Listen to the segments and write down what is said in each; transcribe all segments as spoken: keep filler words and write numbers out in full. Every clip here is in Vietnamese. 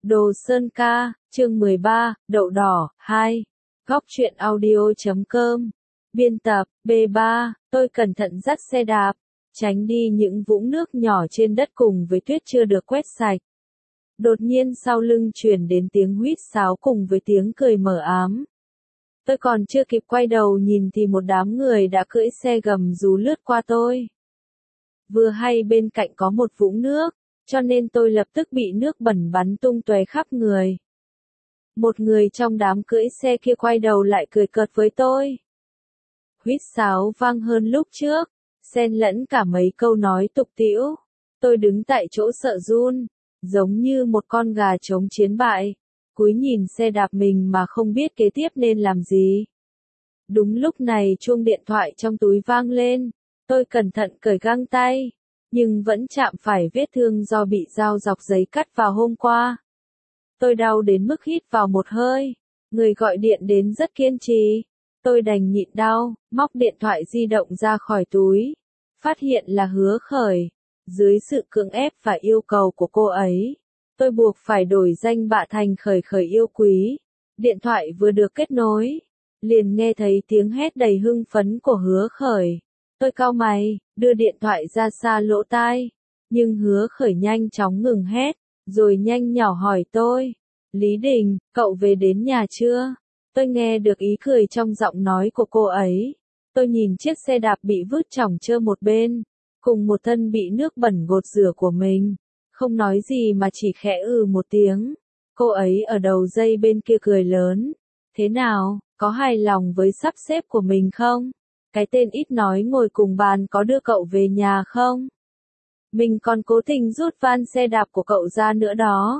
Đồ Sơn Ca, chương mười ba, Đậu Đỏ, hai. Góc truyện audio.com. Biên tập, B ba, tôi cẩn thận dắt xe đạp, tránh đi những vũng nước nhỏ trên đất cùng với tuyết chưa được quét sạch. Đột nhiên sau lưng truyền đến tiếng huýt sáo cùng với tiếng cười mờ ám. Tôi còn chưa kịp quay đầu nhìn thì một đám người đã cưỡi xe gầm rú lướt qua tôi. Vừa hay bên cạnh có một vũng nước, cho nên tôi lập tức bị nước bẩn bắn tung tóe khắp người. Một người trong đám cưỡi xe kia quay đầu lại cười cợt với tôi. Huýt sáo vang hơn lúc trước, xen lẫn cả mấy câu nói tục tĩu. Tôi đứng tại chỗ sợ run, giống như một con gà trống chiến bại, cúi nhìn xe đạp mình mà không biết kế tiếp nên làm gì. Đúng lúc này chuông điện thoại trong túi vang lên, tôi cẩn thận cởi găng tay, nhưng vẫn chạm phải vết thương do bị dao dọc giấy cắt vào hôm qua. Tôi đau đến mức hít vào một hơi, người gọi điện đến rất kiên trì. Tôi đành nhịn đau, móc điện thoại di động ra khỏi túi, phát hiện là Hứa Khởi. Dưới sự cưỡng ép và yêu cầu của cô ấy, tôi buộc phải đổi danh bạ thành Khởi Khởi yêu quý. Điện thoại vừa được kết nối, liền nghe thấy tiếng hét đầy hưng phấn của Hứa Khởi. Tôi cau mày, đưa điện thoại ra xa lỗ tai, nhưng Hứa Khởi nhanh chóng ngừng hét, rồi nhanh nhỏ hỏi tôi, Lý Đình, cậu về đến nhà chưa? Tôi nghe được ý cười trong giọng nói của cô ấy. Tôi nhìn chiếc xe đạp bị vứt chỏng trơ một bên, cùng một thân bị nước bẩn gột rửa của mình, không nói gì mà chỉ khẽ ừ một tiếng. Cô ấy ở đầu dây bên kia cười lớn, thế nào, có hài lòng với sắp xếp của mình không? Cái tên ít nói ngồi cùng bàn có đưa cậu về nhà không? Mình còn cố tình rút van xe đạp của cậu ra nữa đó.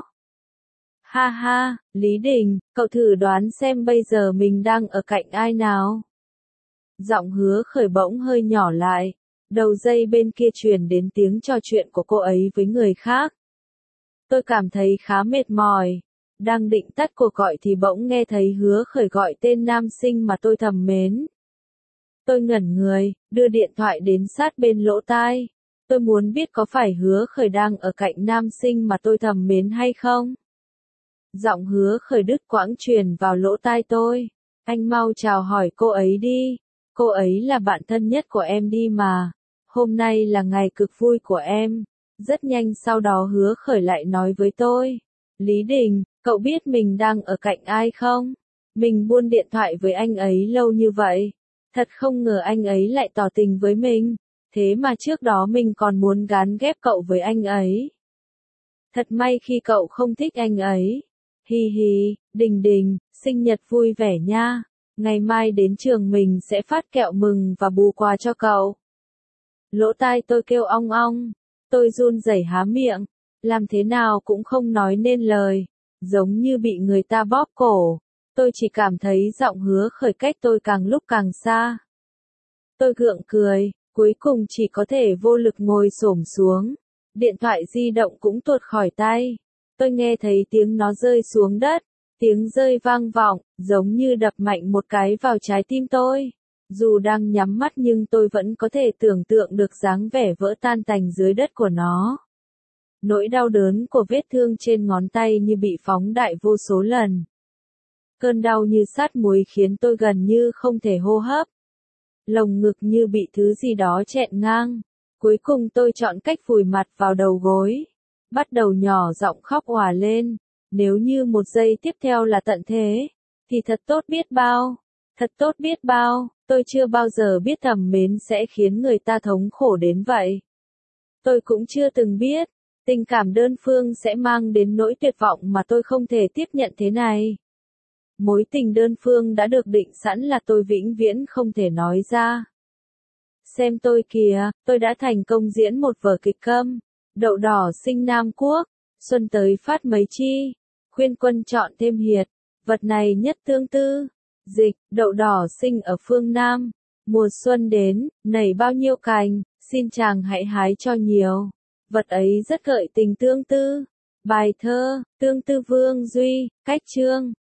Ha ha, Lý Đình, cậu thử đoán xem bây giờ mình đang ở cạnh ai nào? Giọng Hứa Khởi bỗng hơi nhỏ lại, đầu dây bên kia truyền đến tiếng trò chuyện của cô ấy với người khác. Tôi cảm thấy khá mệt mỏi, đang định tắt cuộc gọi thì bỗng nghe thấy Hứa Khởi gọi tên nam sinh mà tôi thầm mến. Tôi ngẩn người, đưa điện thoại đến sát bên lỗ tai. Tôi muốn biết có phải Hứa Khởi đang ở cạnh nam sinh mà tôi thầm mến hay không? Giọng Hứa Khởi đứt quãng truyền vào lỗ tai tôi. Anh mau chào hỏi cô ấy đi. Cô ấy là bạn thân nhất của em đi mà. Hôm nay là ngày cực vui của em. Rất nhanh sau đó Hứa Khởi lại nói với tôi. Lý Đình, cậu biết mình đang ở cạnh ai không? Mình buôn điện thoại với anh ấy lâu như vậy. Thật không ngờ anh ấy lại tỏ tình với mình. Thế mà trước đó mình còn muốn gán ghép cậu với anh ấy. Thật may khi cậu không thích anh ấy. Hi hi, Đình Đình, sinh nhật vui vẻ nha. Ngày mai đến trường mình sẽ phát kẹo mừng và bù quà cho cậu. Lỗ tai tôi kêu ong ong. Tôi run rẩy há miệng. Làm thế nào cũng không nói nên lời. Giống như bị người ta bóp cổ. Tôi chỉ cảm thấy giọng Hứa Khởi cách tôi càng lúc càng xa. Tôi gượng cười, cuối cùng chỉ có thể vô lực ngồi xổm xuống. Điện thoại di động cũng tuột khỏi tay. Tôi nghe thấy tiếng nó rơi xuống đất. Tiếng rơi vang vọng, giống như đập mạnh một cái vào trái tim tôi. Dù đang nhắm mắt nhưng tôi vẫn có thể tưởng tượng được dáng vẻ vỡ tan tành dưới đất của nó. Nỗi đau đớn của vết thương trên ngón tay như bị phóng đại vô số lần. Cơn đau như sát muối khiến tôi gần như không thể hô hấp. Lồng ngực như bị thứ gì đó chẹn ngang. Cuối cùng tôi chọn cách vùi mặt vào đầu gối. Bắt đầu nhỏ giọng khóc òa lên. Nếu như một giây tiếp theo là tận thế, thì thật tốt biết bao. Thật tốt biết bao, tôi chưa bao giờ biết thầm mến sẽ khiến người ta thống khổ đến vậy. Tôi cũng chưa từng biết, tình cảm đơn phương sẽ mang đến nỗi tuyệt vọng mà tôi không thể tiếp nhận thế này. Mối tình đơn phương đã được định sẵn là tôi vĩnh viễn không thể nói ra. Xem tôi kìa, tôi đã thành công diễn một vở kịch câm. Đậu đỏ sinh Nam Quốc, xuân tới phát mấy chi, khuyên quân chọn thêm hiệt, vật này nhất tương tư. Dịch, đậu đỏ sinh ở phương Nam, mùa xuân đến, nảy bao nhiêu cành, xin chàng hãy hái cho nhiều. Vật ấy rất gợi tình tương tư. Bài thơ, Tương tư Vương Duy, cách chương.